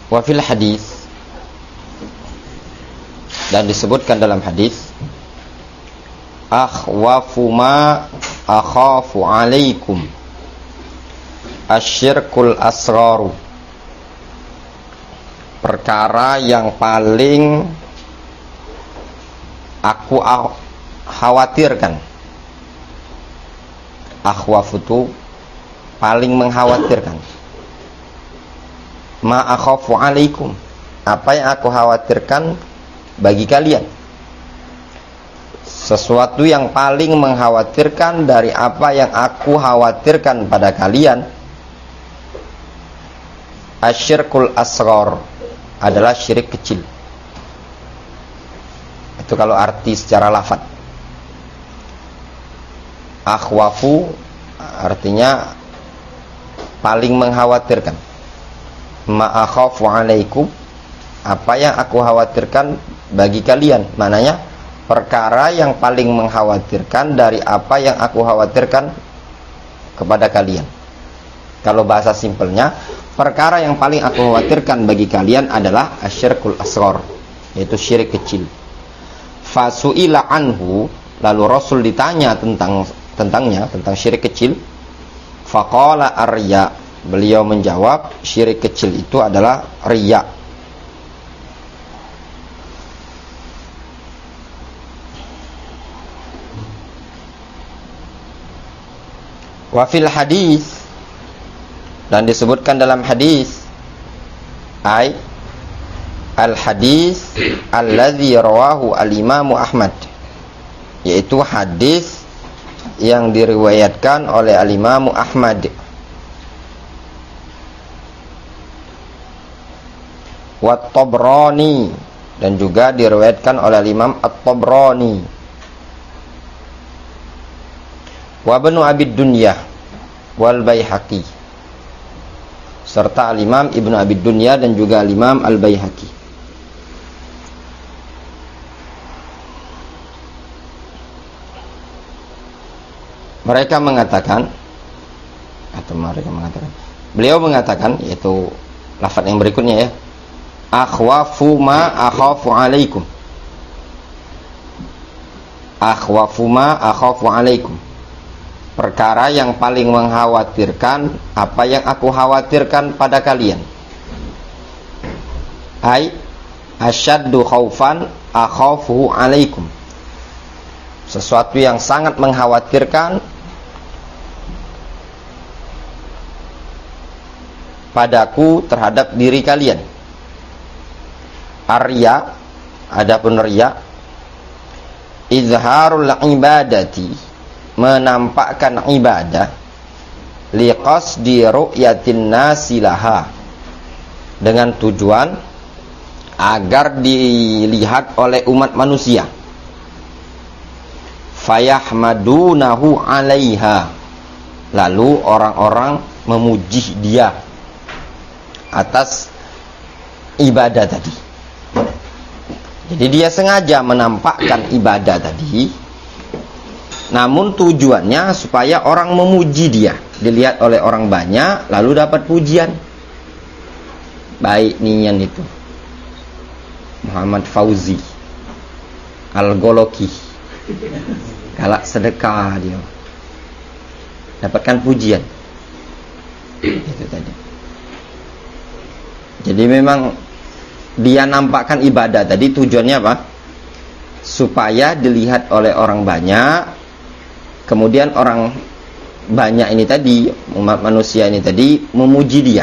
Wa fil hadis, dan disebutkan dalam hadis, akhwafu ma akhafu alaikum asyirkul asraru, perkara yang paling aku khawatirkan. Akhwaf itu paling mengkhawatirkan. Ma akhafu alaikum, apa yang aku khawatirkan bagi kalian. Sesuatu yang paling mengkhawatirkan dari apa yang aku khawatirkan pada kalian. Asyirkul asghar adalah syirik kecil. Itu kalau arti secara lafaz. Akhwafu artinya paling mengkhawatirkan. Ma akhafu alaikum, apa yang aku khawatirkan bagi kalian. Maknanya perkara yang paling mengkhawatirkan dari apa yang aku khawatirkan kepada kalian. Kalau bahasa simpelnya, perkara yang paling aku khawatirkan bagi kalian adalah asyirkul asghar, yaitu syirik kecil. Fasu'ila anhu, lalu Rasul ditanya tentang syirik kecil. Faqala arya, beliau menjawab syirik kecil itu adalah riya. Wa fil hadis, dan disebutkan dalam hadis, ai al hadis alladzi rawahu al Imam Ahmad, yaitu hadis yang diriwayatkan oleh al Imam Ahmad. Wa Tabrani, dan juga diriwayatkan oleh Imam At-Tabrani. Wa Ibnu Abi Dunya wal Baihaqi, serta Al-Imam Ibnu Abi Dunya dan juga Al-Imam Al-Baihaqi. Beliau mengatakan, yaitu lafaz yang berikutnya ya, akhwafu ma akhafu alaikum. Akhwafu ma akhafu alaikum, perkara yang paling mengkhawatirkan apa yang aku khawatirkan pada kalian. Ai asyaddu khaufan akhafu alaikum, sesuatu yang sangat mengkhawatirkan padaku terhadap diri kalian. Arya, adapun riya, izharul ibadati, menampakkan ibadah, liqasdi ru'yatin nasi laha, dengan tujuan agar dilihat oleh umat manusia. Fayahmadunahu alaiha, lalu orang-orang memuji dia atas ibadah tadi. Jadi dia sengaja menampakkan ibadah tadi, namun tujuannya supaya orang memuji dia, dilihat oleh orang banyak, lalu dapat pujian. Baik nian itu Muhammad Fauzi Al-Goloki, galak sedekah dia, dapatkan pujian. Itu tadi. Jadi memang dia nampakkan ibadah tadi tujuannya apa? Supaya dilihat oleh orang banyak. Kemudian orang banyak ini tadi, umat manusia ini tadi, memuji dia.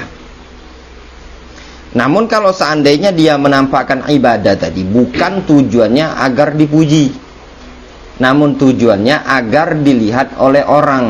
Namun kalau seandainya dia menampakkan ibadah tadi bukan tujuannya agar dipuji, namun tujuannya agar dilihat oleh orang,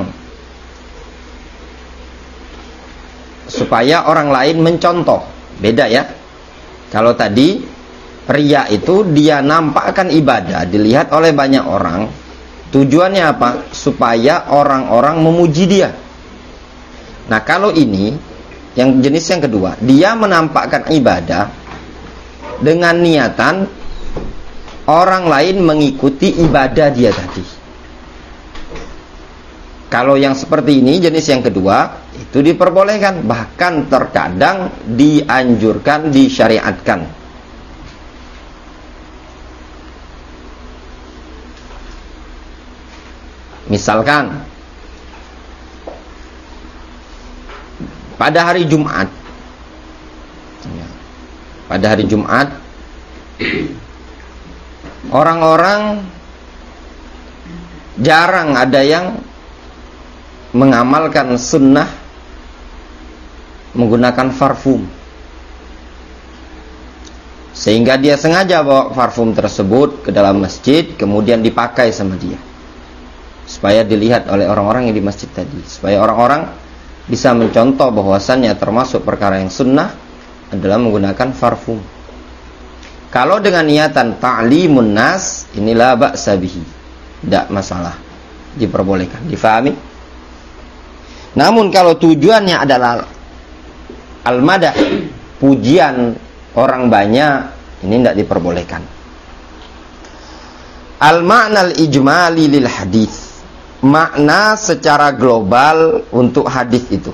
supaya orang lain mencontoh. Beda ya. Kalau tadi riya itu dia nampakkan ibadah, dilihat oleh banyak orang. Tujuannya apa? Supaya orang-orang memuji dia. Nah kalau ini, yang jenis yang kedua, dia menampakkan ibadah dengan niatan orang lain mengikuti ibadah dia tadi. Kalau yang seperti ini, jenis yang kedua, itu itu diperbolehkan, bahkan terkadang dianjurkan, disyariatkan. Misalkan pada hari Jumat, orang-orang jarang ada yang mengamalkan sunnah menggunakan parfum, sehingga dia sengaja bawa parfum tersebut ke dalam masjid, kemudian dipakai sama dia supaya dilihat oleh orang-orang yang di masjid tadi, supaya orang-orang bisa mencontoh bahwasannya termasuk perkara yang sunnah adalah menggunakan parfum. Kalau dengan niatan ta'limun nas, inilah ba'sa bihi, tidak masalah, diperbolehkan, difahami. Namun kalau tujuannya adalah al-madah, pujian orang banyak, ini tidak diperbolehkan. Al-ma'nal ijmali lil hadis, makna secara global untuk hadis itu.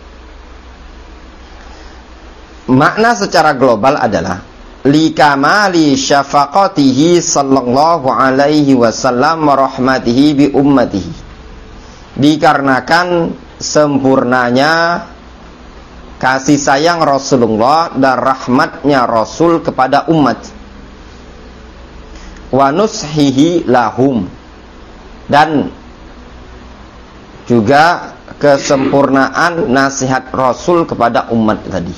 Makna secara global adalah likamali syafaqatihi sallallahu alaihi wasallam wa rahmatihi bi ummatihi, dikarenakan sempurnanya kasih sayang Rasulullah dan rahmatnya Rasul kepada umat, wa nushihi lahum, dan juga kesempurnaan nasihat Rasul kepada umat tadi.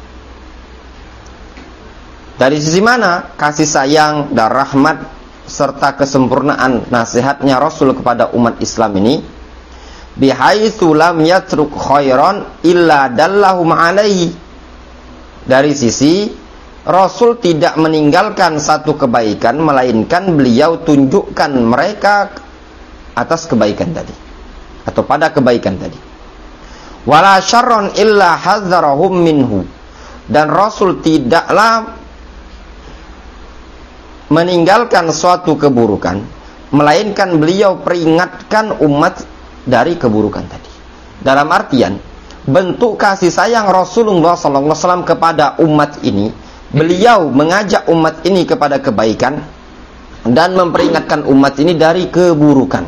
Dari sisi mana kasih sayang dan rahmat serta kesempurnaan nasihatnya Rasul kepada umat Islam ini? Bihaitsu lam yatruk khairan illa dallahum alaihi. Dari sisi Rasul tidak meninggalkan satu kebaikan, melainkan beliau tunjukkan mereka atas kebaikan tadi, atau pada kebaikan tadi. Wala syarron illa hadzarahum minhu, dan Rasul tidaklah meninggalkan suatu keburukan, melainkan beliau peringatkan umat dari keburukan tadi. Dalam artian, bentuk kasih sayang Rasulullah SAW kepada umat ini, beliau mengajak umat ini kepada kebaikan dan memperingatkan umat ini dari keburukan.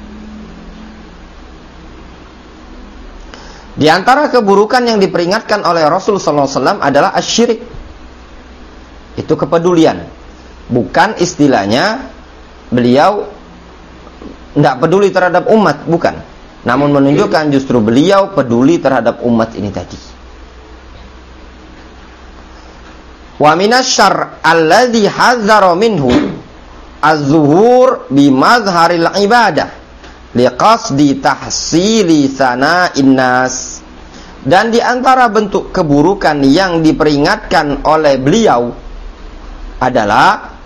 Di antara keburukan yang diperingatkan oleh Rasul SAW adalah asyirik. Itu kepedulian. Bukan istilahnya beliau tidak peduli terhadap umat, bukan. Namun menunjukkan justru beliau peduli terhadap umat ini tadi. Wa minasyarr alladzi hadzara minhu az-zuhur bi mazharil ibadah liqasdi tahsili sana'in nas. Dan di antara bentuk keburukan yang diperingatkan oleh beliau adalah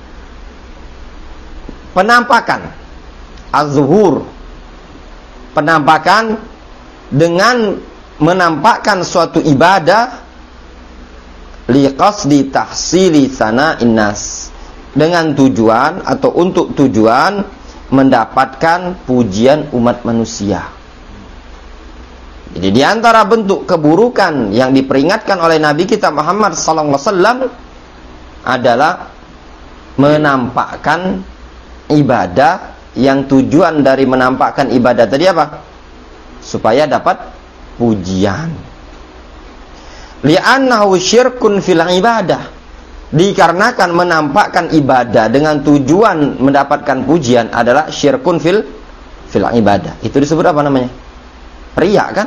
penampakan az-zuhur, penampakan dengan menampakkan suatu ibadah liqasdi tahsili sana'in nas, dengan tujuan atau untuk tujuan mendapatkan pujian umat manusia. Jadi di antara bentuk keburukan yang diperingatkan oleh Nabi kita Muhammad SAW adalah menampakkan ibadah yang tujuan dari menampakkan ibadah tadi apa? Supaya dapat pujian. Li'annahu syirkun fil ibadah, dikarenakan menampakkan ibadah dengan tujuan mendapatkan pujian adalah syirkun fil ibadah. Itu disebut apa namanya? Riya, kan?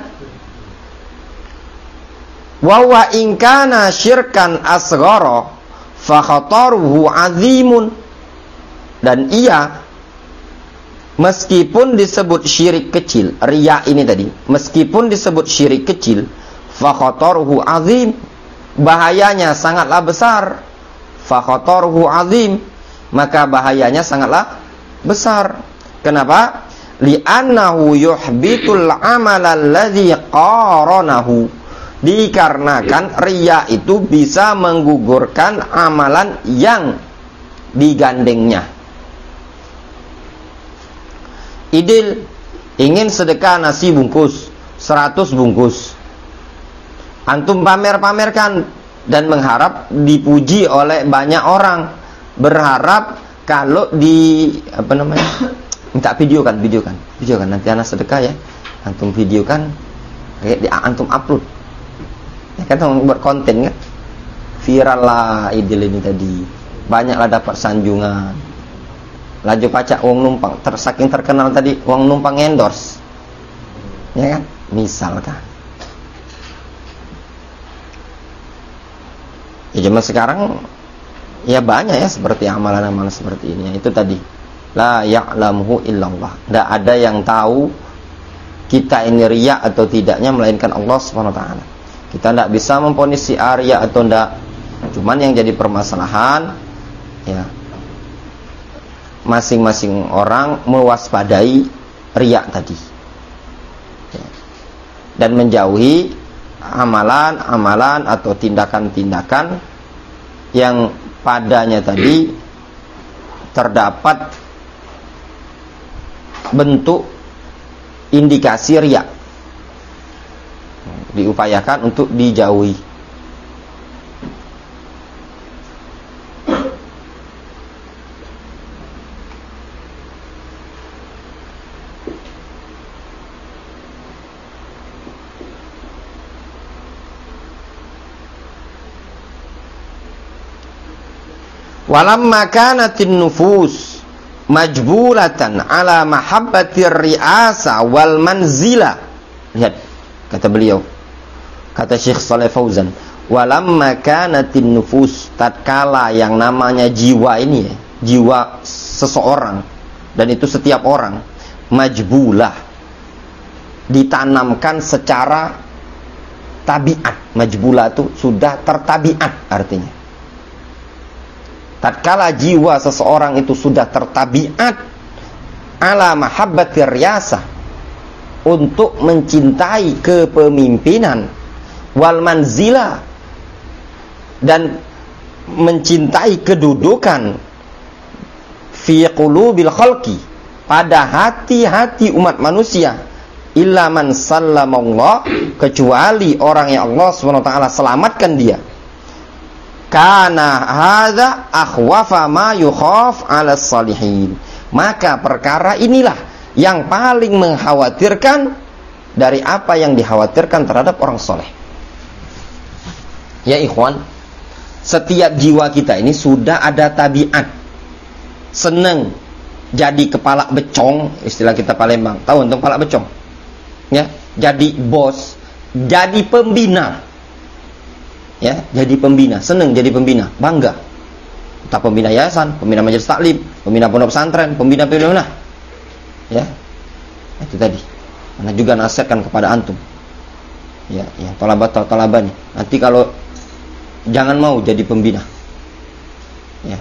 Wa wa in kana syirkan asghara fa khataruhu azimun. Dan ia, meskipun disebut syirik kecil, riya ini tadi, meskipun disebut syirik kecil, fa khataruhu azim, bahayanya sangatlah besar. Fa khataruhu azim, maka bahayanya sangatlah besar. Kenapa? Li'annahu yuhbitul amala alladzi qaranahu, dikarenakan riya itu bisa menggugurkan amalan yang digandengnya. Idil ingin sedekah nasi bungkus 100 bungkus, Antum pamer-pamerkan dan mengharap dipuji oleh banyak orang. Berharap kalau minta videokan nanti anak sedekah ya. Antum videokan, antum upload. Ya kan buat konten kan. Viral lah idil ini tadi. Banyaklah dapat sanjungan. Laju pacak uang numpang, saking terkenal tadi uang numpang endorse. Ya kan? Misalkan. Ya zaman sekarang ya banyak ya seperti amalan-amalan seperti ini. Itu tadi. La ya'lamuhu illallah. Tidak ada yang tahu kita ini riya atau tidaknya melainkan Allah Subhanahu wa taala. Kita tidak bisa memvonis si A riya atau tidak. Cuman yang jadi permasalahan ya masing-masing orang mewaspadai riya tadi. Ya. Dan menjauhi amalan-amalan atau tindakan-tindakan yang padanya tadi terdapat bentuk indikasi riya. Diupayakan untuk dijauhi. Walamma kanatin nufus majbulatan ala mahabbatir ri'asa wal manzila. Lihat kata beliau, kata Syekh Shalih Fauzan, walamma kanatin nufus, tatkala yang namanya jiwa ini ya, jiwa seseorang, dan itu setiap orang, majbulah, ditanamkan secara tabiat. Majbulah itu sudah tertabiat artinya. Tatkala jiwa seseorang itu sudah tertabiat ala mahabbatir riyasah, untuk mencintai kepemimpinan, wal manzila, dan mencintai kedudukan, fi qulubil khalqi, pada hati-hati umat manusia, illa man sallamallah, kecuali orang yang Allah SWT selamatkan dia. Kana hadza akhwafa ma yukhaf 'ala salihin, maka perkara inilah yang paling mengkhawatirkan dari apa yang dikhawatirkan terhadap orang soleh. Ya ikhwan, setiap jiwa kita ini sudah ada tabiat seneng jadi kepala becong, istilah kita Palembang. Tahu tentang kepala becong? Ya, jadi bos, jadi pembina. Ya, jadi pembina, senang jadi pembina, bangga. Entah pembina yayasan, pembina majelis taklim, pembina pondok pesantren, pembina. Ya, itu tadi. Karena juga nasihatkan kepada antum. Ya, yang talabat-talabani. Nanti kalau jangan mau jadi pembina. Ya.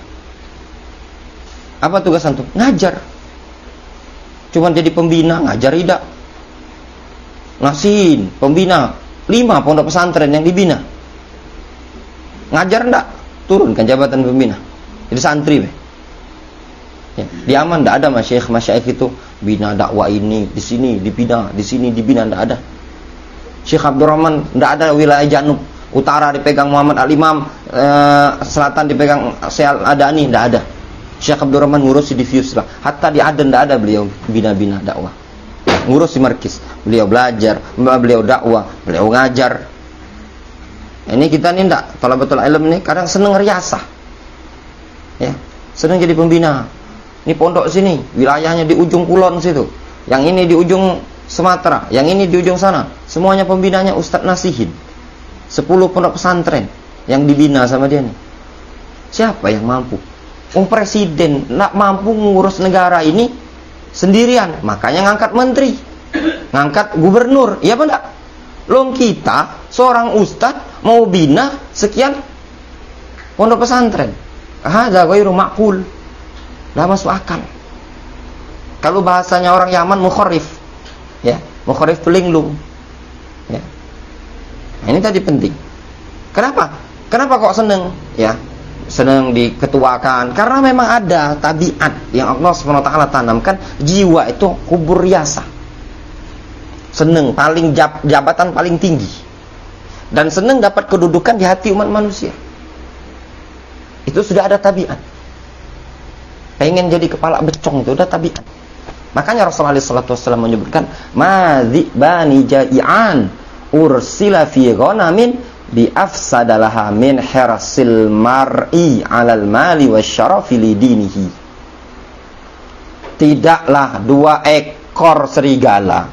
Apa tugas antum? Ngajar. Cuman jadi pembina, ngajar tidak. Ngasihin pembina 5 pondok pesantren yang dibina. Ngajar enggak? Turunkan jabatan pembina. Jadi santri. Ya, di Aman enggak ada masyaikh itu bina dakwah ini, di sini dibina, di sini dibina, enggak ada. Syekh Abdurrahman enggak ada wilayah Janub, utara dipegang Muhammad Al-Imam, selatan dipegang Syekh Al-Adani, enggak ada. Syekh Abdurrahman ngurus di Fius lah. Hatta di Aden enggak ada beliau bina-bina dakwah. Ngurus di markis. Beliau belajar, beliau dakwah, beliau ngajar. Ini kita nih enggak, thalabatul ilm ini kadang seneng riasah. Ya, seneng jadi pembina. Ini pondok sini, wilayahnya di ujung kulon situ. Yang ini di ujung Sumatera, yang ini di ujung sana. Semuanya pembinanya Ustadz Nasihin. 10 pondok pesantren yang dibina sama dia nih. Siapa yang mampu? Presiden enggak mampu ngurus negara ini sendirian, makanya ngangkat menteri, ngangkat gubernur. Iya apa enggak? Long kita seorang ustadz mau bina sekian pondok pesantren. Hadza ghairu ma'qul. Enggak masuk akal. Kalau bahasanya orang Yaman mukharrif. Ya, mukharrif pelinglung. Ya. Nah, ini tadi penting. Kenapa? Kenapa kok seneng? Ya, seneng diketuakan karena memang ada tabiat yang Allah SWT tanamkan, jiwa itu kubur riasa. Seneng paling jabatan paling tinggi. dan senang dapat kedudukan di hati umat manusia. Itu sudah ada tabiat. Pengen jadi kepala becong itu udah tabiat. Makanya Rasulullah SAW menyebutkan madhibani ja'ian ursila fi ghanamin bi afsadalaha min hirasil mar'i 'alal mali wasyarafi li dinihi. Tidaklah 2 ekor serigala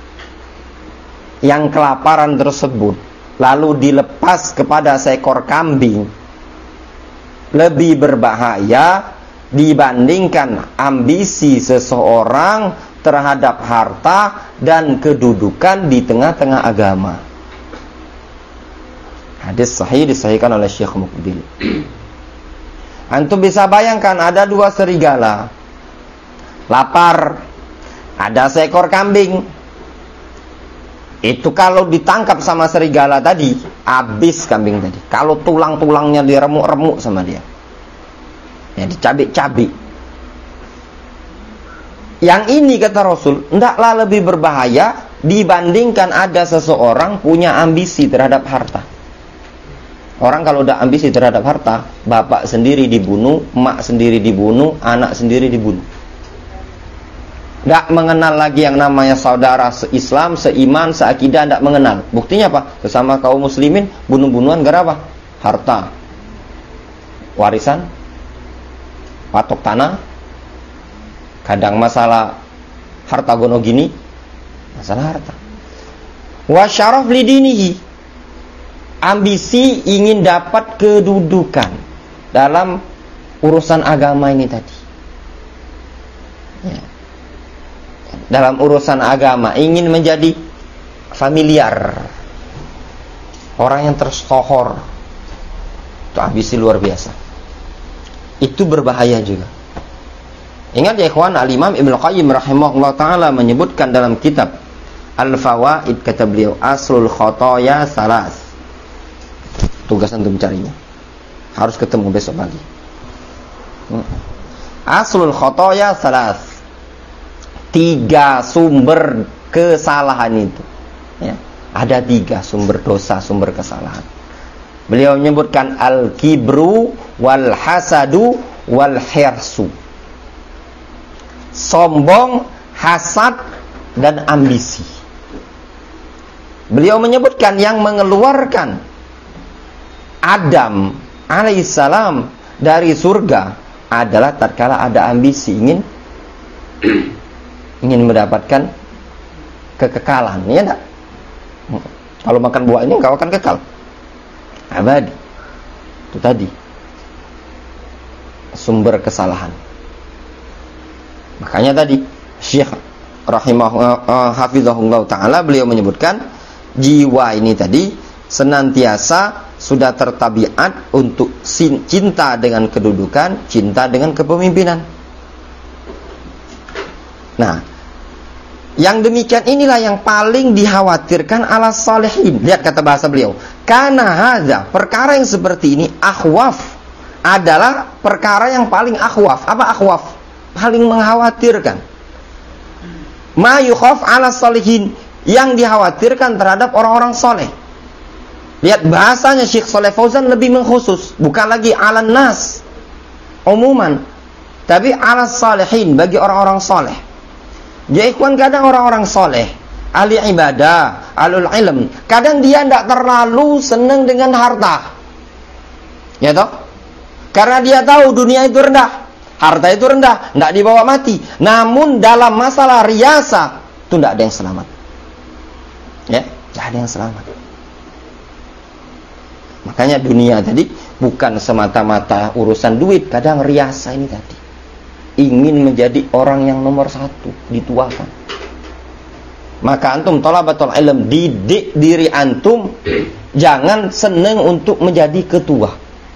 yang kelaparan tersebut lalu dilepas kepada seekor kambing lebih berbahaya dibandingkan ambisi seseorang terhadap harta dan kedudukan di tengah-tengah agama. Hadis sahih disahihkan oleh Syekh Muqbil. Antum bisa bayangkan ada 2 serigala lapar, ada seekor kambing. Itu kalau ditangkap sama serigala tadi, habis kambing tadi. Kalau tulang-tulangnya diremuk-remuk sama dia, ya dicabik-cabik. Yang ini kata Rasul, hendaklah lebih berbahaya dibandingkan ada seseorang punya ambisi terhadap harta. Orang kalau udah ambisi terhadap harta, bapak sendiri dibunuh, emak sendiri dibunuh, anak sendiri dibunuh. Nggak mengenal lagi yang namanya saudara se-Islam, seiman, seakidah, nggak mengenal. Buktinya apa? Sesama kaum muslimin bunuh-bunuhan gara apa? Harta, warisan, patok tanah. Kadang masalah harta gono gini, masalah harta. Wa syaraf lidinihi, ambisi ingin dapat kedudukan dalam urusan agama ini tadi. Ya. Dalam urusan agama ingin menjadi familiar, orang yang tersohor, itu ambisi luar biasa. Itu berbahaya juga. Ingat ya ikhwan, Al-Imam Ibnu Qayyim rahimahullah ta'ala menyebutkan dalam kitab Al-Fawaid, kata beliau, aslul khotoya salas. Tugas untuk mencarinya, harus ketemu besok pagi. Aslul khotoya salas, 3 sumber kesalahan itu, ya. Ada 3 sumber dosa, sumber kesalahan. Beliau menyebutkan al-kibru wal hasadu wal hirsu. Sombong, hasad, dan ambisi. Beliau menyebutkan yang mengeluarkan Adam alaihissalam dari surga adalah tatkala ada ambisi, ingin mendapatkan kekekalan, ya enggak? Kalau makan buah ini enggak akan kekal, abadi. Itu tadi sumber kesalahan. Makanya tadi Syekh hafizahullah ta'ala beliau menyebutkan jiwa ini tadi senantiasa sudah tertabiat untuk cinta dengan kedudukan, cinta dengan kepemimpinan. Nah, yang demikian inilah yang paling dikhawatirkan ala salihin. Lihat kata bahasa beliau, karena hadza, perkara yang seperti ini akhwaf, adalah perkara yang paling akhwaf. Apa akhwaf? Paling mengkhawatirkan. Ma yukhaf ala salihin, yang dikhawatirkan terhadap orang-orang soleh. Lihat bahasanya Syekh Shalih Fauzan lebih mengkhusus, bukan lagi ala nas umuman, tapi ala salihin, bagi orang-orang soleh. Ya ikhwan, kadang orang-orang soleh, ahli ibadah, ahlul ilm, kadang dia tidak terlalu senang dengan harta, ya toh? Karena dia tahu dunia itu rendah, harta itu rendah, tidak dibawa mati. Namun dalam masalah riasa itu tidak ada yang selamat, ya, tidak ada yang selamat. Makanya dunia tadi bukan semata-mata urusan duit, kadang riasa ini tadi, ingin menjadi orang yang nomor 1, dituakan. Maka antum thalabatul ilm, didik diri antum, jangan senang untuk menjadi ketua.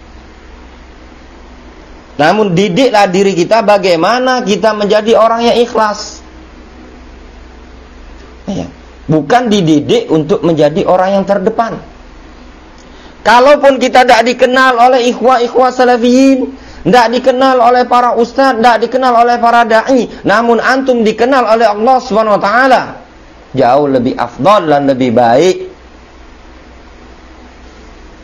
Namun didiklah diri kita bagaimana kita menjadi orang yang ikhlas, ya. Bukan dididik untuk menjadi orang yang terdepan. Kalaupun kita tidak dikenal oleh ikhwah-ikhwah salafiyin, tidak dikenal oleh para ustaz, tidak dikenal oleh para da'i, namun antum dikenal oleh Allah Subhanahu wa ta'ala, jauh lebih afdal dan lebih baik.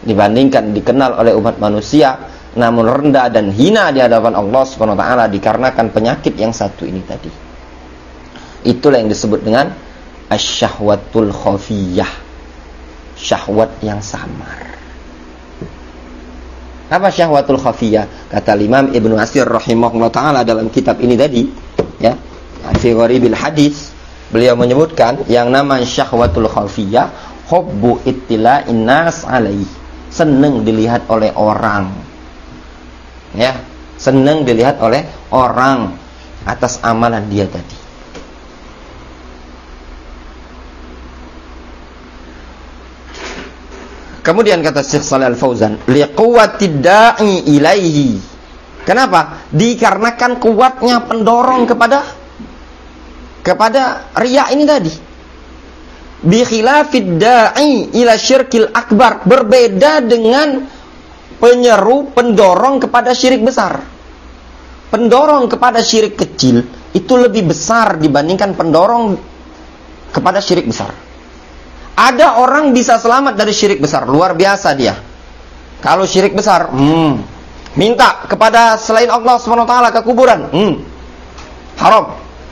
dibandingkan dikenal oleh umat manusia, namun rendah dan hina di hadapan Allah Subhanahu wa taala dikarenakan penyakit yang satu ini tadi. Itulah yang disebut dengan asyahwatul khafiyah, syahwat yang samar. Apa syahwatul khafiyah? Kata Imam Ibnu Atsir rahimahullah taala dalam kitab ini tadi, ya, fi gharibil hadis, beliau menyebutkan yang nama syahwatul khafiyah hubbu ittila'in nas alaihi, senang dilihat oleh orang. Ya, senang dilihat oleh orang atas amalan dia tadi. Kemudian kata Syekh Shalih Al-Fauzan, liquwatid da'i ilaihi. Kenapa? Dikarenakan kuatnya pendorong kepada riya ini tadi. Bi khilafid da'i ila syirkil akbar, berbeda dengan penyeru pendorong kepada syirik besar. Pendorong kepada syirik kecil itu lebih besar dibandingkan pendorong kepada syirik besar. Ada orang bisa selamat dari syirik besar, luar biasa dia. Kalau syirik besar, minta kepada selain Allah SWT ke kuburan, haram.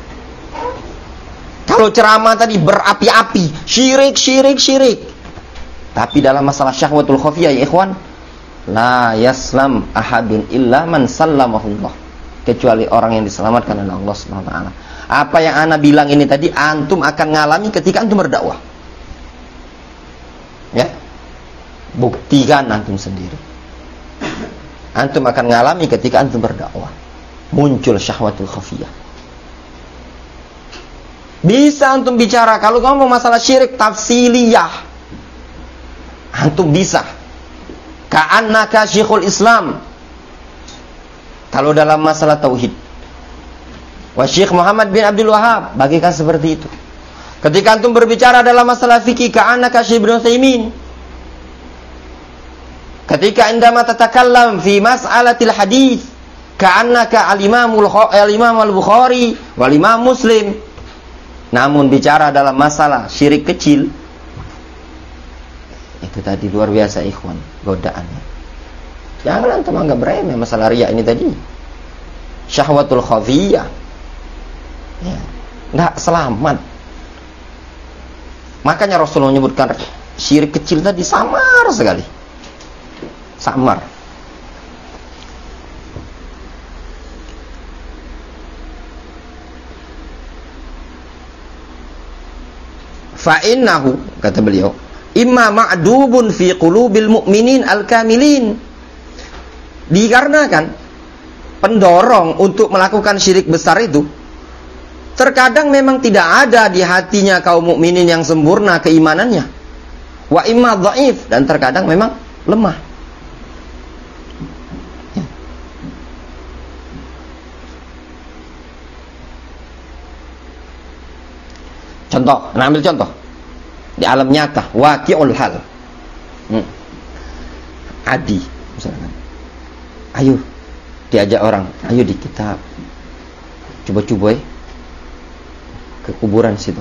Kalau ceramah tadi berapi-api, syirik. Tapi dalam masalah syahwatul khafiyah ya ikhwan, la yaslam ahadun illa man sallamahullah, kecuali orang yang diselamatkan oleh Allah SWT. Apa yang ana bilang ini tadi antum akan ngalami ketika antum berdakwah. Ya, buktikan antum sendiri. Antum akan ngalami ketika antum berdakwah, muncul syahwatul khafiyah. Bisa antum bicara, kalau ngomong masalah syirik tafsiliyah, antum bisa. Ka'annaka syekhul Islam. Kalau dalam masalah tauhid, wa Syekh Muhammad bin Abdul Wahhab, bagikan seperti itu. Ketika antum berbicara dalam masalah fikih, ka'annaka Syekh Ibnu Utsaimin. Ketika indama tatakallam fi mas'alatil hadis, ka'annaka al-Imam al-Bukhari wal Imam Muslim. Namun bicara dalam masalah syirik kecil, itu tadi luar biasa ikhwan, godaannya. Jangan antum anggap remeh masalah riya ini tadi. Syahwatul khafiyah. Ya, enggak selamat. Makanya Rasulullah menyebutkan syirik kecil tadi samar sekali. Samar. Fa'innahu, kata beliau, imma ma'dubun fi qulubil mu'minin al-kamilin. Dikarenakan pendorong untuk melakukan syirik besar itu terkadang memang tidak ada di hatinya kaum mukminin yang sempurna keimanannya. Wa imma dhaif, dan terkadang memang lemah. Ya. Contoh, ambil contoh di alam nyata, waqi'ul hal. Adi misalkan. Ayo diajak orang, ayo di kita coba-coba ke kuburan situ.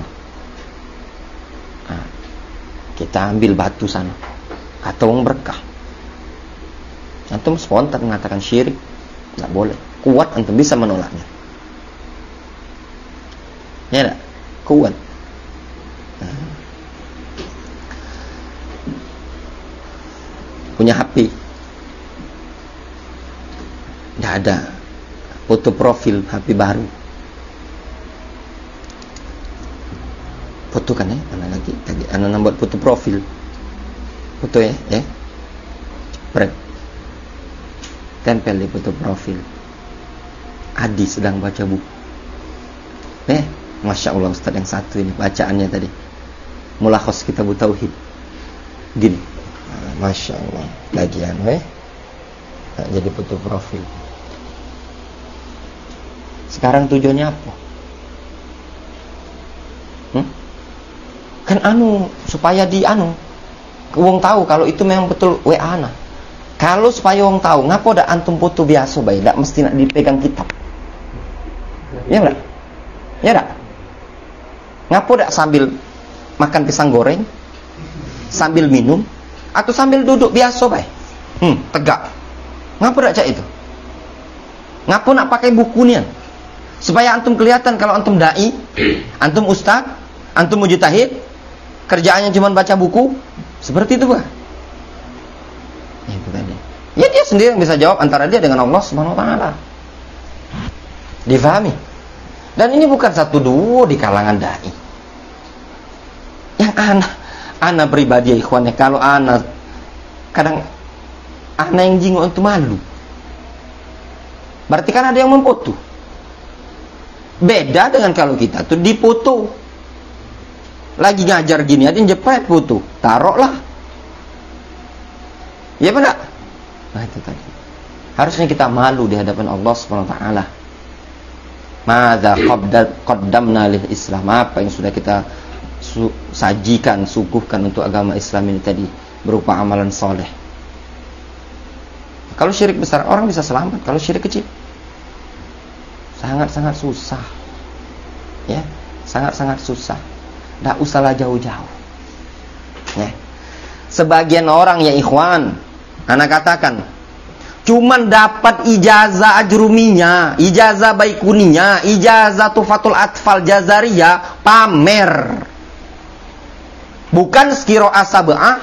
Nah, kita ambil batu sana, kata orang berkah. Antum spontan mengatakan syirik, tidak boleh. Kuat antum bisa menolaknya. Ya tidak? Kuat. Nah. Punya HP, tidak ada foto profil HP baru. Foto kan ya, anak lagi tadi anak buat foto profil, foto ya, Pret. Tempel di foto profil. Adi sedang baca buku. Masya Allah Ustaz yang satu ini bacaannya tadi, Mulakhas Kitab Tauhid. Gini, Masya Allah, bagian jadi foto profil. Sekarang tujuannya apa? Kan supaya wong tahu kalau itu memang betul WA ana. Kalau supaya wong tahu, ngapo dak antum foto biasa bae, dak mesti nak dipegang kitab. Ya enggak? Ya enggak? Ngapo dak sambil makan pisang goreng, sambil minum, Atau sambil duduk biasa baik. Tegak. Ngapa dak cak itu? Ngapa nak pakai buku ni? Supaya antum kelihatan kalau antum dai, antum ustaz, antum mujtahid, kerjaannya cuma baca buku, seperti itu bah. Itu tadi. Ya dia sendiri yang bisa jawab antara dia dengan Allah Subhanahu wa taala. Difahami? Dan ini bukan satu dua di kalangan dai. Yang ana pribadi ya ikhwannya, kalau ana kadang ana yang jingok itu malu. Berarti kan ada yang memfoto. Beda dengan kalau kita tuh dipoto. Lagi ngajar gini aja jepret foto, taruhlah. Ya benar? Nah itu tadi. Harusnya kita malu di hadapan Allah Subhanahu wa taala. Madza qaddamna lil Islam, apa yang sudah kita sajikan, suguhkan untuk agama Islam ini tadi berupa amalan soleh. Kalau syirik besar orang bisa selamat, kalau syirik kecil sangat-sangat susah. Ya, sangat-sangat susah. Tidak usahlah jauh-jauh. Ya. Sebagian orang ya ikhwan, anak katakan, cuman dapat ijazah ajruminya, ijazah baikuninya, ijazah tufatul atfal jazariyah, pamer. Bukan qiraah sab'ah.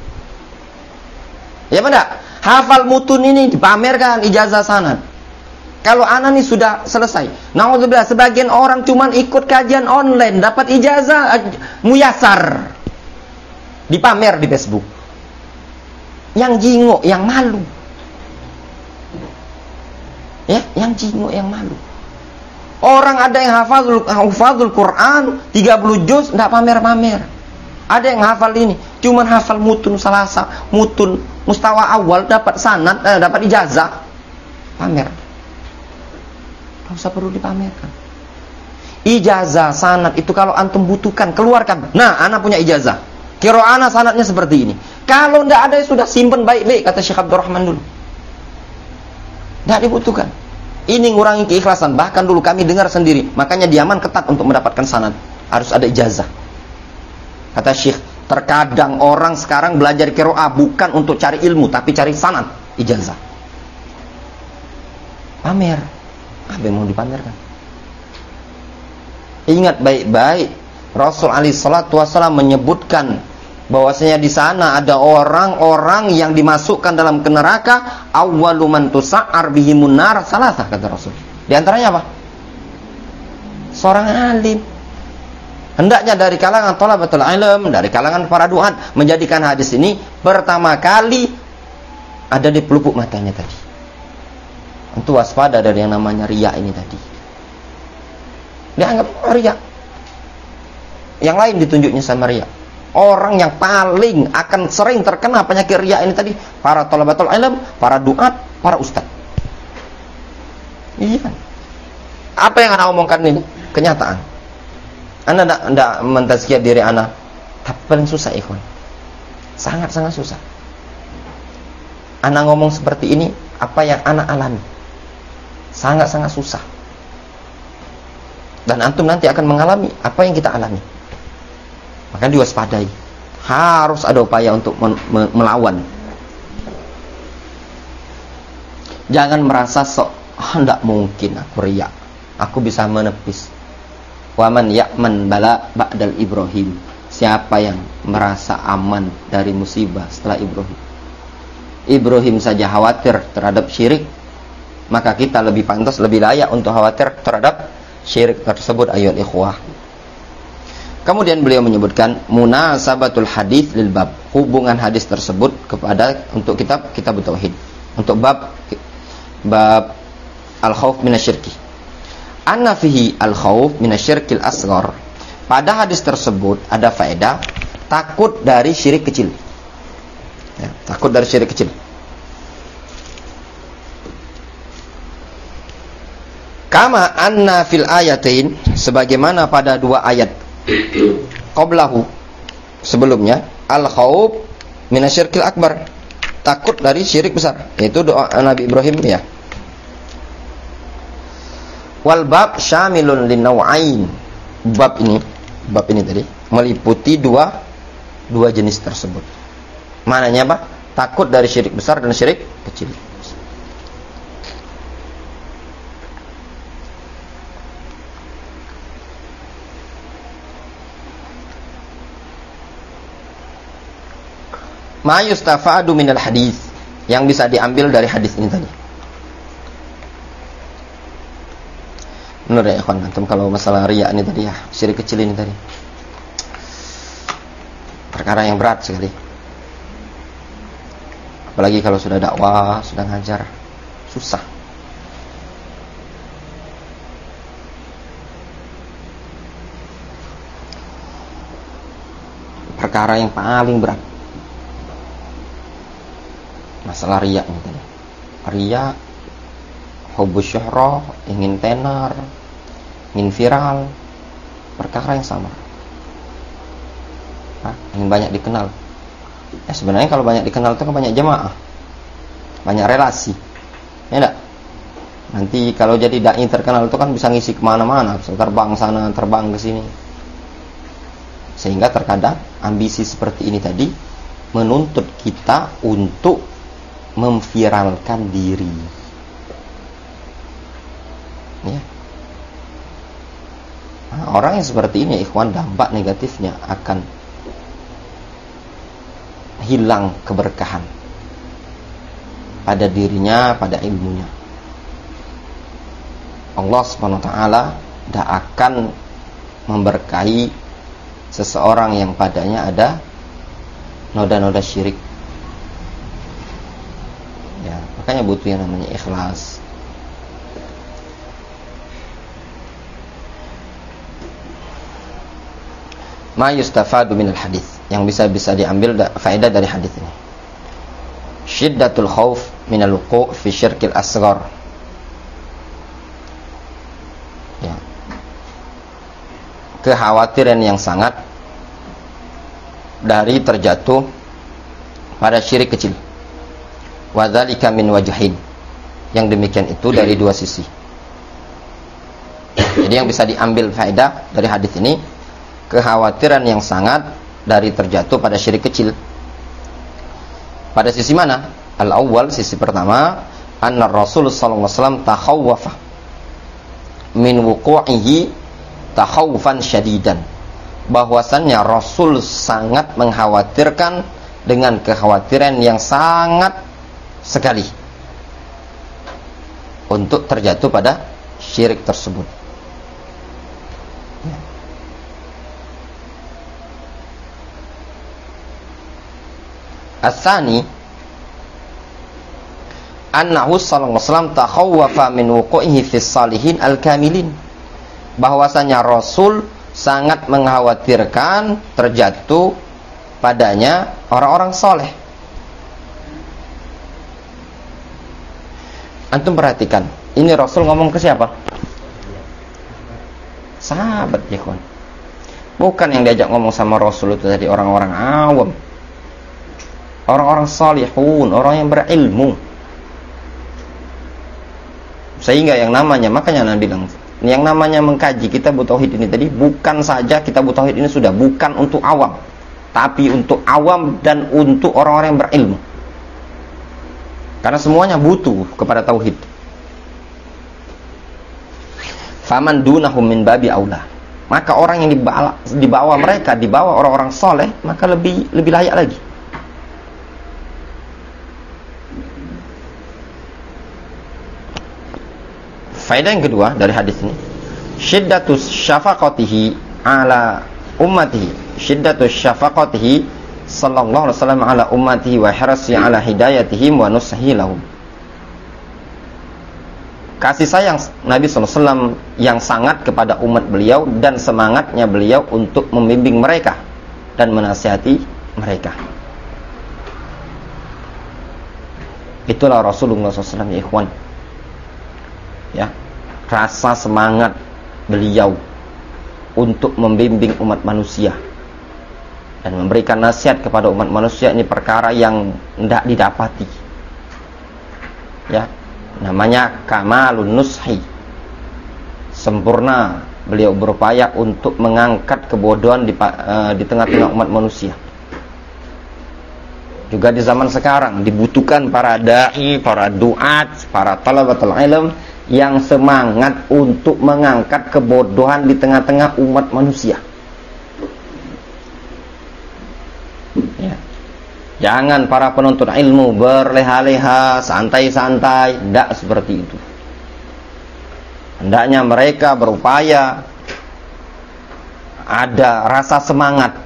Ya benar? Hafal mutun ini dipamerkan ijazah sanad. Kalau anak ini sudah selesai. Naudzubillah, sebagian orang cuman ikut kajian online dapat ijazah muyasar. Dipamer di Facebook. Yang jingok, yang malu. Ya, yang jingok, yang malu. Orang ada yang hafazul Quran 30 juz enggak pamer-pamer. Ada yang hafal ini, cuman hafal mutun salasa, mutun mustawa awal dapat sanad, dapat ijazah. Pamer. Tak usah perlu dipamerkan. Ijazah sanad itu kalau antum butuhkan, keluarkan. Nah, ana punya ijazah. Qiraana sanadnya seperti ini. Kalau ndak ada sudah simpen baik-baik, kata Syekh Abdurrahman dulu. Ndak dibutuhkan. Ini ngurangi keikhlasan. Bahkan dulu kami dengar sendiri, makanya diaman ketat untuk mendapatkan sanad. Harus ada ijazah. Kata Syekh, terkadang orang sekarang belajar qiraah bukan untuk cari ilmu, tapi cari sanad, ijazah. Pamer. Apa yang mau dipamerkan? Ingat baik-baik, Rasul alaihi salatu wasallam menyebutkan bahwasanya di sana ada orang-orang yang dimasukkan dalam neraka, awwalu man tusa'ar bihimun nar salasah, kata Rasul. Di antaranya apa? Seorang alim. Hendaknya dari kalangan thalabatul ilm, dari kalangan para duat, menjadikan hadis ini pertama kali ada di pelupuk matanya tadi. Untuk waspada dari yang namanya riya ini tadi. Dianggap riya. Yang lain ditunjuknya sama riya. Orang yang paling akan sering terkena penyakit riya ini tadi, para thalabatul ilm, para duat, para ustaz. Iya. Apa yang ana omongkan ini kenyataan. Ana tidak mentazkiyah diri ana, tapi paling susah ikhwan. Sangat-sangat susah. Ana ngomong seperti ini, apa yang ana alami. Sangat-sangat susah. Dan antum nanti akan mengalami apa yang kita alami. Maka diwaspadai. Harus ada upaya untuk melawan. Jangan merasa tidak mungkin aku riya. Aku bisa menepis. Waman ya'man bala ba'dal Ibrahim. Siapa yang merasa aman dari musibah setelah Ibrahim? Ibrahim saja khawatir terhadap syirik, maka kita lebih pantas, lebih layak untuk khawatir terhadap syirik tersebut, ayol ikhwah. Kemudian beliau menyebutkan munasabatul hadis lil bab, hubungan hadis tersebut kepada untuk kitab tauhid, untuk bab al-khauf minasyirki. Anna fihi al-khauf minasyirkil asghar. Pada hadis tersebut ada faedah takut dari syirik kecil. Ya, takut dari syirik kecil. Kama anna fil ayatain, sebagaimana pada dua ayat qablahu sebelumnya, al khauf minasyirkil akbar, takut dari syirik besar, yaitu doa Nabi Ibrahim ya. Wal bab syamilun lin naw'ain. Bab ini tadi meliputi dua jenis tersebut. Mananya apa? Takut dari syirik besar dan syirik kecil. Ma yustafadu minal hadis, yang bisa diambil dari hadis ini tadi. Benar ya ikhwan, antum kalau masalah riya ini tadi ya, syirik kecil ini tadi, perkara yang berat sekali. Apalagi kalau sudah dakwah, sudah ngajar, susah. Perkara yang paling berat masalah riya ini tadi. Riya, hubus syuhra, ingin tenar, ingin viral, perkara yang sama. Ingin banyak dikenal. Sebenarnya kalau banyak dikenal itu kan banyak jamaah, banyak relasi, ya enggak? Nanti kalau jadi dai terkenal itu kan bisa ngisi kemana-mana, bisa terbang sana, terbang ke sini. Sehingga terkadang ambisi seperti ini tadi menuntut kita untuk memviralkan diri. Ya. Nah, orang yang seperti ini, ikhwan, dampak negatifnya akan hilang keberkahan pada dirinya, pada ilmunya. Allah Subhanahu wa taala tidak akan memberkahi seseorang yang padanya ada noda-noda syirik. Ya, makanya butuh yang namanya ikhlas. Ma yustafadu minal hadis, yang bisa diambil faedah dari hadis ini. Syiddatul khauf minal wuqu' fi syirkil asghar. Ya. Kekhawatiran yang sangat dari terjatuh pada syirik kecil. Wa dzalika min wajhain. Yang demikian itu dari dua sisi. Jadi yang bisa diambil faedah dari hadis ini, kekhawatiran yang sangat dari terjatuh pada syirik kecil. Pada sisi mana? Al-awwal, sisi pertama, anna Rasul sallallahu alaihi wasallam takhawwafa min wuqu'ihi takhawufan syadidan. Bahwasannya Rasul sangat mengkhawatirkan dengan kekhawatiran yang sangat sekali untuk terjatuh pada syirik tersebut. As-sani annahu sallallahu alaihi wasallam takhawwafa min wuqu'ihi fis salihin al-kamilin. Bahwasanya Rasul sangat mengkhawatirkan terjatuh padanya orang-orang soleh. Antum perhatikan, ini Rasul ngomong ke siapa? Sahabat, ya kawan. Bukan yang diajak ngomong sama Rasul itu tadi orang-orang awam, orang-orang salihun, orang yang berilmu. Sehingga yang namanya, makanya Nabi bilang, yang namanya mengkaji kitab tauhid ini tadi, bukan saja kitab tauhid ini sudah bukan untuk awam, tapi untuk awam dan untuk orang-orang yang berilmu. Karena semuanya butuh kepada tauhid. Faman dunahum min babi aula. Maka orang yang dibawa mereka, dibawa orang-orang soleh, maka lebih layak lagi. Faedah yang kedua dari hadis ini, syiddatus syafaqatihi ala ummatihi. Syiddatus syafaqatihi sallallahu alaihi wasallam ala ummatihi wa hirasi ala hidayatihim wa nusahi lahum. Kasih sayang Nabi sallallahu alaihi wasallam yang sangat kepada umat beliau dan semangatnya beliau untuk membimbing mereka dan menasihati mereka. Itulah Rasulullah SAW, ya ikhwan. Ya, rasa semangat beliau untuk membimbing umat manusia dan memberikan nasihat kepada umat manusia ini perkara yang tidak didapati. Ya, namanya kamalun nushi. Sempurna beliau berupaya untuk mengangkat kebodohan di tengah-tengah umat manusia. Juga di zaman sekarang dibutuhkan para dai, para duat, para talabatul ilm yang semangat untuk mengangkat kebodohan di tengah-tengah umat manusia. Ya. Jangan para penuntut ilmu berleha-leha, santai-santai, tidak seperti itu. Hendaknya mereka berupaya ada rasa semangat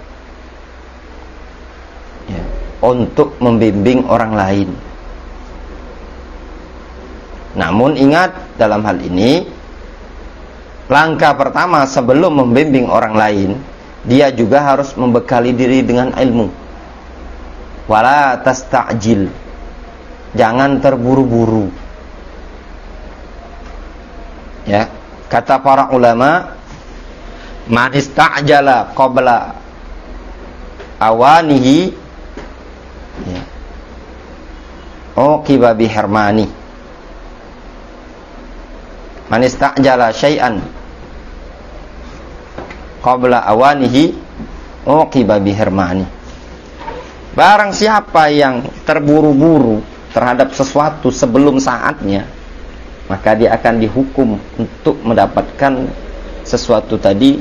untuk membimbing orang lain. Namun ingat, dalam hal ini langkah pertama sebelum membimbing orang lain, dia juga harus membekali diri dengan ilmu. Wala tasta'jil, jangan terburu-buru. Ya, kata para ulama, man ista'jala qabla awanihi ya, uqiba biharmani. Man ista'jala syai'an qabla awanihi uqiba biharmani. Barang siapa yang terburu-buru terhadap sesuatu sebelum saatnya, maka dia akan dihukum untuk mendapatkan sesuatu tadi,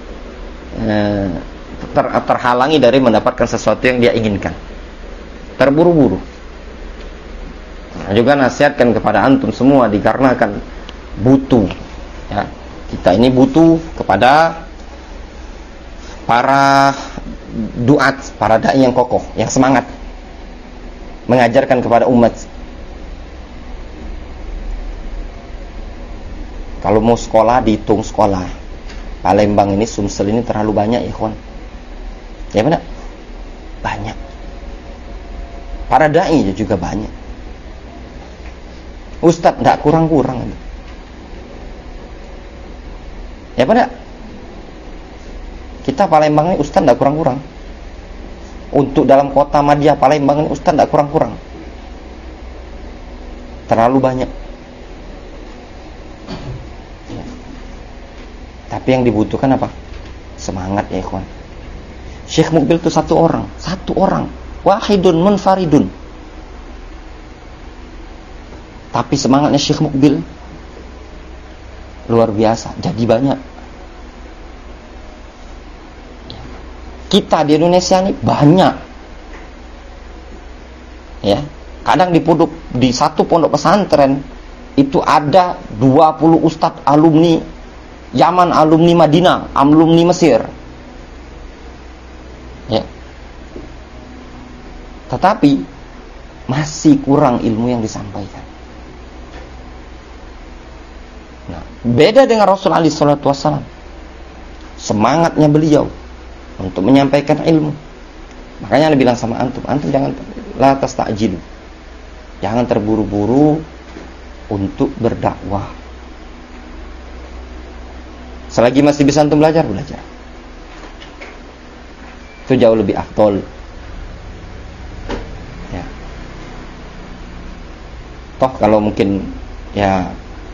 terhalangi dari mendapatkan sesuatu yang dia inginkan. Terburu-buru. Nah, juga nasihatkan kepada antum semua, dikarenakan butuh, ya, kita ini butuh kepada para duat, para dai yang kokoh, yang semangat mengajarkan kepada umat. Kalau mau sekolah, dihitung sekolah Palembang ini, Sumsel ini terlalu banyak, ya kawan. Ya benar? Banyak. Para dai juga banyak. Ustadz tidak kurang-kurang. Ya benar? Kita Palembang ini ustadz tidak kurang-kurang. Untuk dalam kota Madya Palembang ini ustadz tidak kurang-kurang. Terlalu banyak. Tapi yang dibutuhkan apa? Semangat, ya ikhwan. Syekh Mukbil itu satu orang, wahidun munfaridun. Tapi semangatnya Syekh Mukbil luar biasa, jadi banyak. Kita di Indonesia ini banyak, ya. Kadang di satu pondok pesantren itu ada 20 ustadz alumni Yaman, alumni Madinah, alumni Mesir, ya. Tetapi masih kurang ilmu yang disampaikan. Nah, beda dengan Rasulullah SAW. Semangatnya beliau untuk menyampaikan ilmu. Makanya Anda bilang sama antum jangan la tasta'jilu. Jangan terburu-buru untuk berdakwah. Selagi masih bisa antum belajar. Itu jauh lebih afdol. Ya. Toh kalau mungkin ya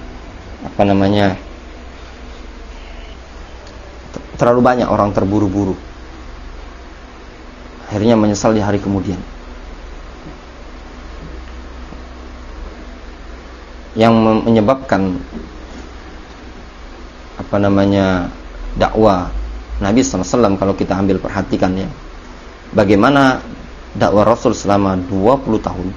terlalu banyak orang terburu-buru, akhirnya menyesal di hari kemudian. Yang menyebabkan dakwah Nabi SAW, kalau kita ambil perhatikan, ya, bagaimana dakwah Rasul selama 20 tahun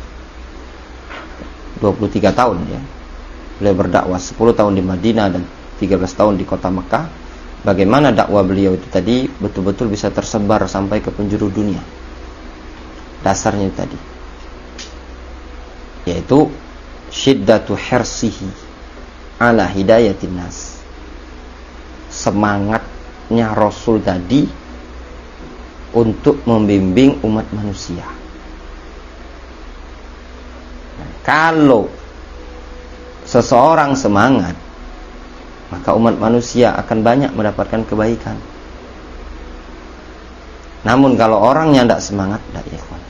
23 tahun, ya. Beliau berdakwah 10 tahun di Madinah dan 13 tahun di kota Mekah. Bagaimana dakwah beliau itu tadi betul-betul bisa tersebar sampai ke penjuru dunia. Dasarnya tadi, yaitu syiddatu hirsihi ala hidayatin nas. Semangatnya Rasul tadi untuk membimbing umat manusia. Nah, kalau seseorang semangat, maka umat manusia akan banyak mendapatkan kebaikan. Namun kalau orangnya tidak semangat, tidak, ikhwan.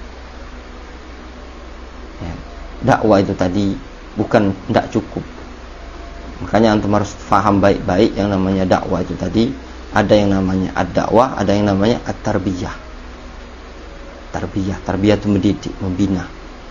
Ya, dakwah itu tadi bukan tidak cukup. Makanya antum harus faham baik-baik yang namanya dakwah itu tadi. Ada yang namanya ad-dakwah, ada yang namanya at-tarbiyah. Tarbiyah itu mendidik, membina.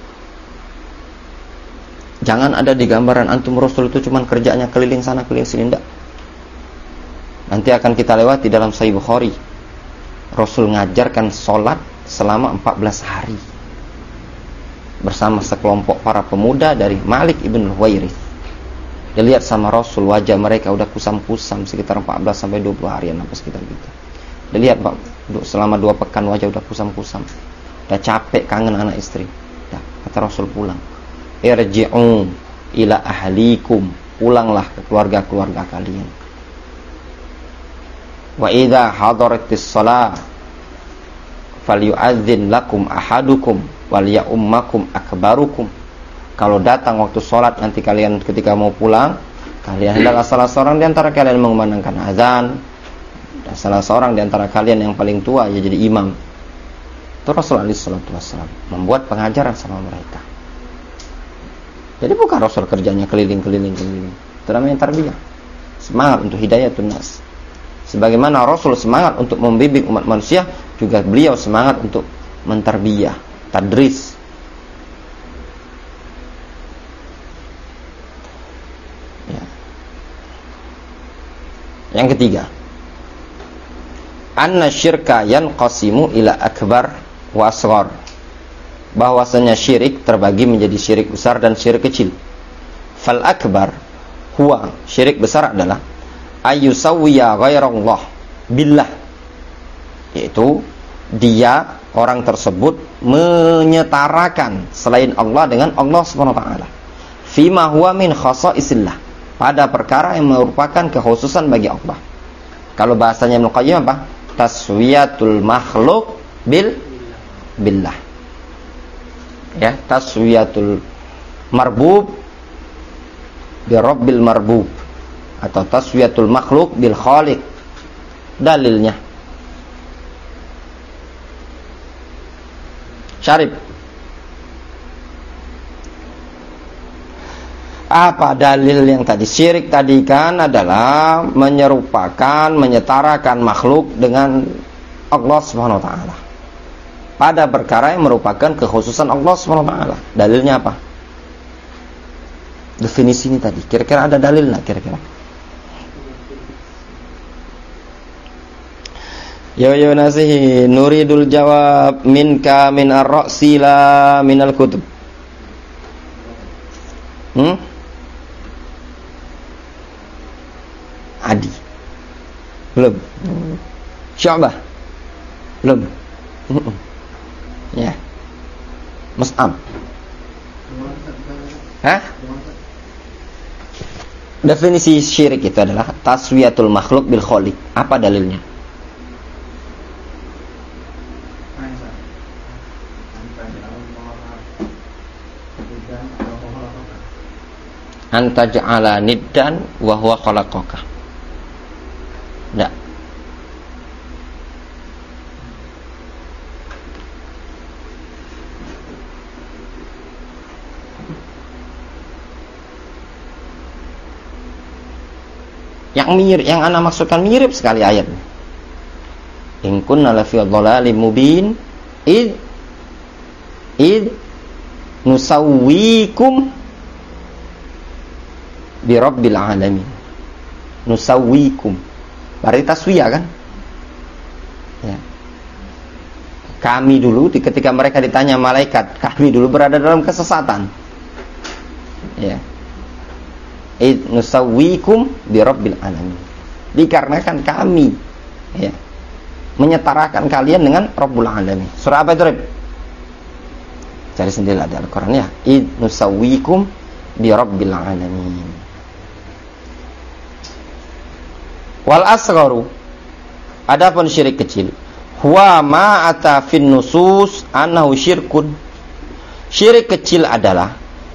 Jangan ada di gambaran antum Rasul itu cuma kerjanya keliling sana keliling sini, enggak. Nanti akan kita lewati dalam Sahih Bukhari. Rasul ngajarkan sholat selama 14 hari bersama sekelompok para pemuda dari Malik ibn Huwairits. Dilihat sama Rasul, wajah mereka udah kusam-kusam sekitar 14 sampai 20 harian apa sekitar gitu. Dilihat Pak, selama 2 pekan wajah udah kusam-kusam. Udah capek, kangen anak istri. Dah, kata Rasul pulang. Irji'u ila ahlikum. Pulanglah ke keluarga-keluarga kalian. Wa idza hadaratis shalah falyu'adzin lakum ahadukum wal ya'ummakum akbarukum. Kalau datang waktu sholat nanti kalian ketika mau pulang, kalian hendaklah salah seorang di antara kalian mengumandangkan azan, dan salah seorang di antara kalian yang paling tua ya jadi imam. Itu Rasulullah SAW membuat pengajaran sama mereka. Jadi bukan Rasul kerjanya keliling-keliling. Itu namanya tarbiyah. Semangat untuk hidayatun nas. Sebagaimana Rasul semangat untuk membimbing umat manusia, juga beliau semangat untuk mentarbiyah, tadris. Ya. Yang ketiga, anna syirka yanqasimu ila akbar wa asghar. Bahwasanya syirik terbagi menjadi syirik besar dan syirik kecil. Fal akbar huwa, syirik besar adalah ayyusawwiya ghairallah billah, yaitu dia orang tersebut menyetarakan selain Allah dengan Allah Subhanahu wa taala fima huwa min khasaisillah, pada perkara yang merupakan kekhususan bagi Allah. Kalau bahasanya Ibnu Qayyim apa? Taswiyatul makhluk billah. Ya, taswiyatul marbub bi rabbil marbub, atau taswiyatul makhluk bil khaliq. Dalilnya Syarif, apa dalil yang tadi? Syirik tadi kan adalah menyetarakan makhluk dengan Allah Subhanahu wa taala pada perkara yang merupakan kekhususan Allah Subhanahu wa taala. Dalilnya apa? Definisi ini tadi. Kira-kira ada dalil enggak kira-kira? Ya nasihi nuridul jawab minka min ar-ra'si la min al-kutub. Adi. Belum. Syu'bah. Belum. Ya. Mus'ab. Hah? Definisi syirik itu adalah taswiyatul makhluk bil khaliq. Apa dalilnya? Anta ja'ala niddan wa huwa khalaqaka. Enggak. Yang mirip, yang ana maksudkan mirip sekali ayatnya. In kunna la fi dhalalim mubin id nusawwikum bi rabbil alamin. Nusawwikum. Berarti taswiyah kan? Ya. Kami dulu ketika mereka ditanya malaikat, kami dulu berada dalam kesesatan. Ya. Id nusawwikum bi rabbil alamin. Dikarenakan kami ya menyetarakan kalian dengan Rabbul Alamin. Surah apa itu, Rib? Cari sendiri di Al-Qur'an ya. Id nusawwikum bi rabbil alamin. Wal asgharu, adapun syirik kecil, huwa ma ata fin nusus annahu syirkun. Syirik kecil adalah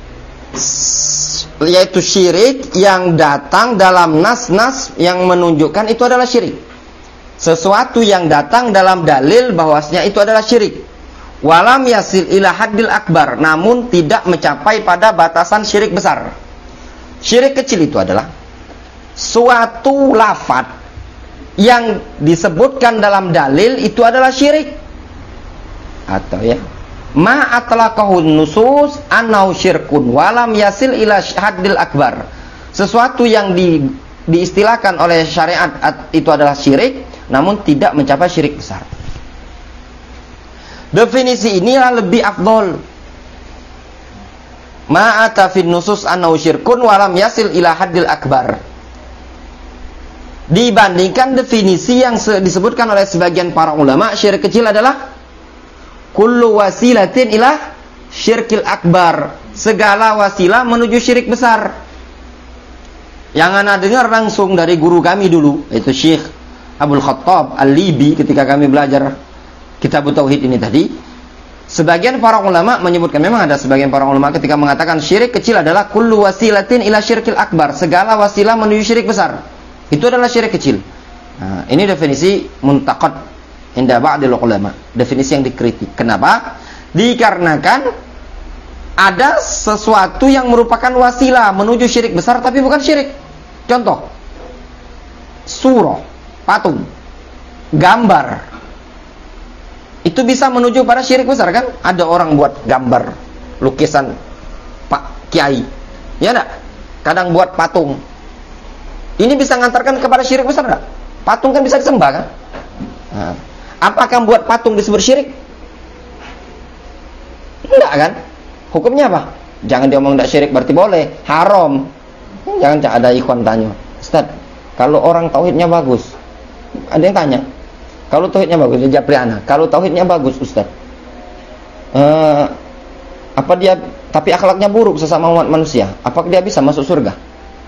yaitu syirik yang datang dalam nas-nas yang menunjukkan itu adalah syirik. Sesuatu yang datang dalam dalil bahwasanya itu adalah syirik. Walam yasil ila haddil akbar, namun tidak mencapai pada batasan syirik besar. Syirik kecil itu adalah suatu lafaz yang disebutkan dalam dalil itu adalah syirik, atau ya ma atlaqahun nusus annahu syirkun walam yasil ila haddil akbar. Sesuatu yang diistilahkan oleh syariat itu adalah syirik, namun tidak mencapai syirik besar. Definisi inilah lebih afdol. Ma atafin nusus annahu syirkun walam yasil ila haddil akbar, dibandingkan definisi yang disebutkan oleh sebagian para ulama, syirik kecil adalah kullu wasilatin ila syirkil akbar, segala wasilah menuju syirik besar. Yang ana dengar langsung dari guru kami dulu, yaitu Syekh Abdul Khattab Al-Libi, ketika kami belajar Kitab Tauhid ini tadi, sebagian para ulama menyebutkan, memang ada sebagian para ulama ketika mengatakan syirik kecil adalah kullu wasilatin ila syirkil akbar, segala wasilah menuju syirik besar, itu adalah syirik kecil. Nah, ini definisi muntaqad inda ba'dil ulama, definisi yang dikritik. Kenapa? Dikarenakan ada sesuatu yang merupakan wasilah menuju syirik besar tapi bukan syirik. Contoh, surah, patung, gambar, itu bisa menuju pada syirik besar kan? Ada orang buat gambar, lukisan Pak Kiai, ya enggak? Kadang buat patung. Ini bisa mengantarkan kepada syirik besar enggak? Patung kan bisa disembah kan? Nah, apakah buat patung disebut syirik? Enggak kan? Hukumnya apa? Jangan diomong enggak syirik berarti boleh, haram. Jangan ada ikhwan tanya, Ustaz, kalau orang tauhidnya bagus, ada yang tanya, kalau tauhidnya bagus, dia japri anak, kalau tauhidnya bagus Ustaz, apa dia, tapi akhlaknya buruk sesama umat manusia, apakah dia bisa masuk surga?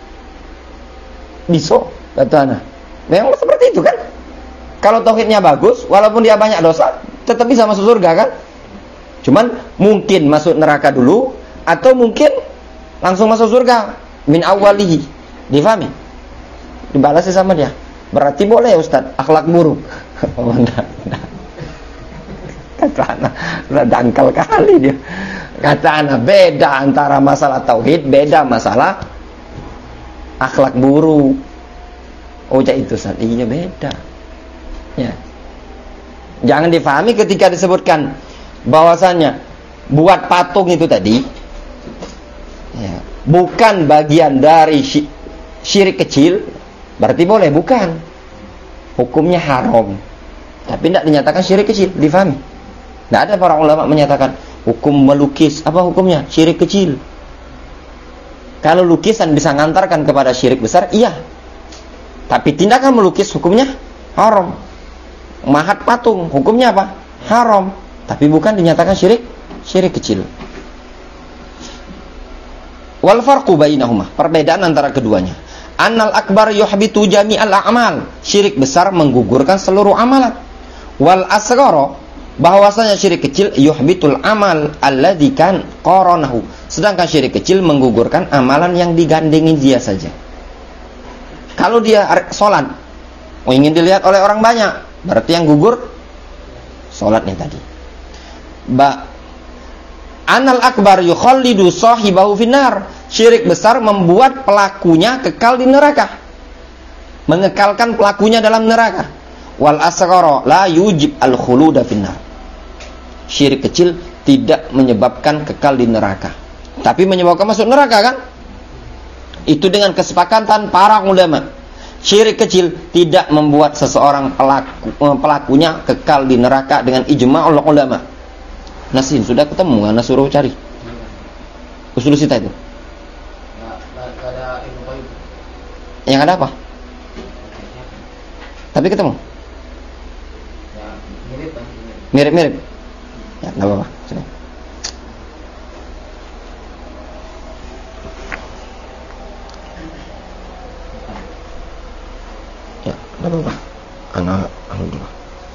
Bisa, kata anak. Memang seperti itu kan? Kalau tauhidnya bagus, walaupun dia banyak dosa, tetap bisa masuk surga kan? Cuman mungkin masuk neraka dulu, atau mungkin langsung masuk surga min awalihi. Difahami? Dibalasi sama dia. Berarti boleh ya Ustaz, akhlak buruk. Oh, enggak. Kata anak, udah dangkal kali dia. Kata anak, beda antara masalah tauhid, beda masalah akhlak buruk. Oh, itu Ustaz, iya beda. Ya. Jangan difahami ketika disebutkan bahwasannya buat patung itu tadi, ya, bukan bagian dari syirik kecil, berarti boleh, bukan. Hukumnya haram. Tapi tidak dinyatakan syirik kecil, difahami? Tidak ada para ulama menyatakan hukum melukis, apa hukumnya? Syirik kecil. Kalau lukisan bisa mengantarkan kepada syirik besar, iya. Tapi tindakan melukis hukumnya haram. Mahat patung, hukumnya apa? Haram. Tapi bukan dinyatakan syirik kecil. Wal farqu bainahuma, perbedaan antara keduanya. Annal akbar yuhbitu jami'al a'mal, syirik besar menggugurkan seluruh amalan. Wal asghara, bahwasanya syirik kecil yuhbitul amal alladzi kan qaranahu, sedangkan syirik kecil menggugurkan amalan yang digandengin dia saja. Kalau dia salat, ingin dilihat oleh orang banyak, berarti yang gugur salatnya tadi. Anal akbar yukhallidu sahibahu finnar, syirik besar membuat pelakunya kekal di neraka, mengekalkan pelakunya dalam neraka. Wal asghara la yujib al khuluda finnar, syirik kecil tidak menyebabkan kekal di neraka, tapi menyebabkan masuk neraka kan? Itu dengan kesepakatan para ulama. Syirik kecil tidak membuat seseorang pelakunya kekal di neraka dengan ijma' ulama. Nasin sudah ketemu, Anda suruh cari usul sita itu. Yang ada apa? Tapi ketemu. Mirip-mirip. Ya, enggak apa-apa. Sudah. Ya, enggak apa-apa. Anak alhamdulillah.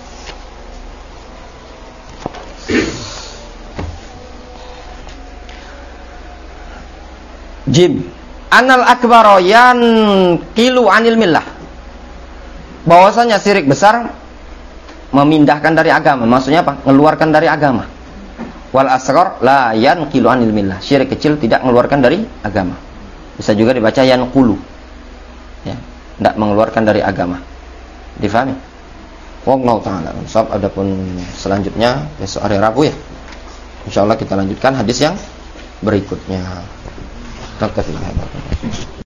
Jim, anal akbar yanqilu anil millah, bahwasanya syirik besar memindahkan dari agama. Maksudnya apa? Mengeluarkan dari agama. Wal asghar la yanqilu anil millah, syirik kecil tidak mengeluarkan dari agama. Bisa juga dibaca yanqulu, ya, tidak mengeluarkan dari agama. Difahami? Wallahu ta'ala. Adapun selanjutnya besok hari Rabu ya. Insyaallah kita lanjutkan hadis yang berikutnya. Naktafi bihadza.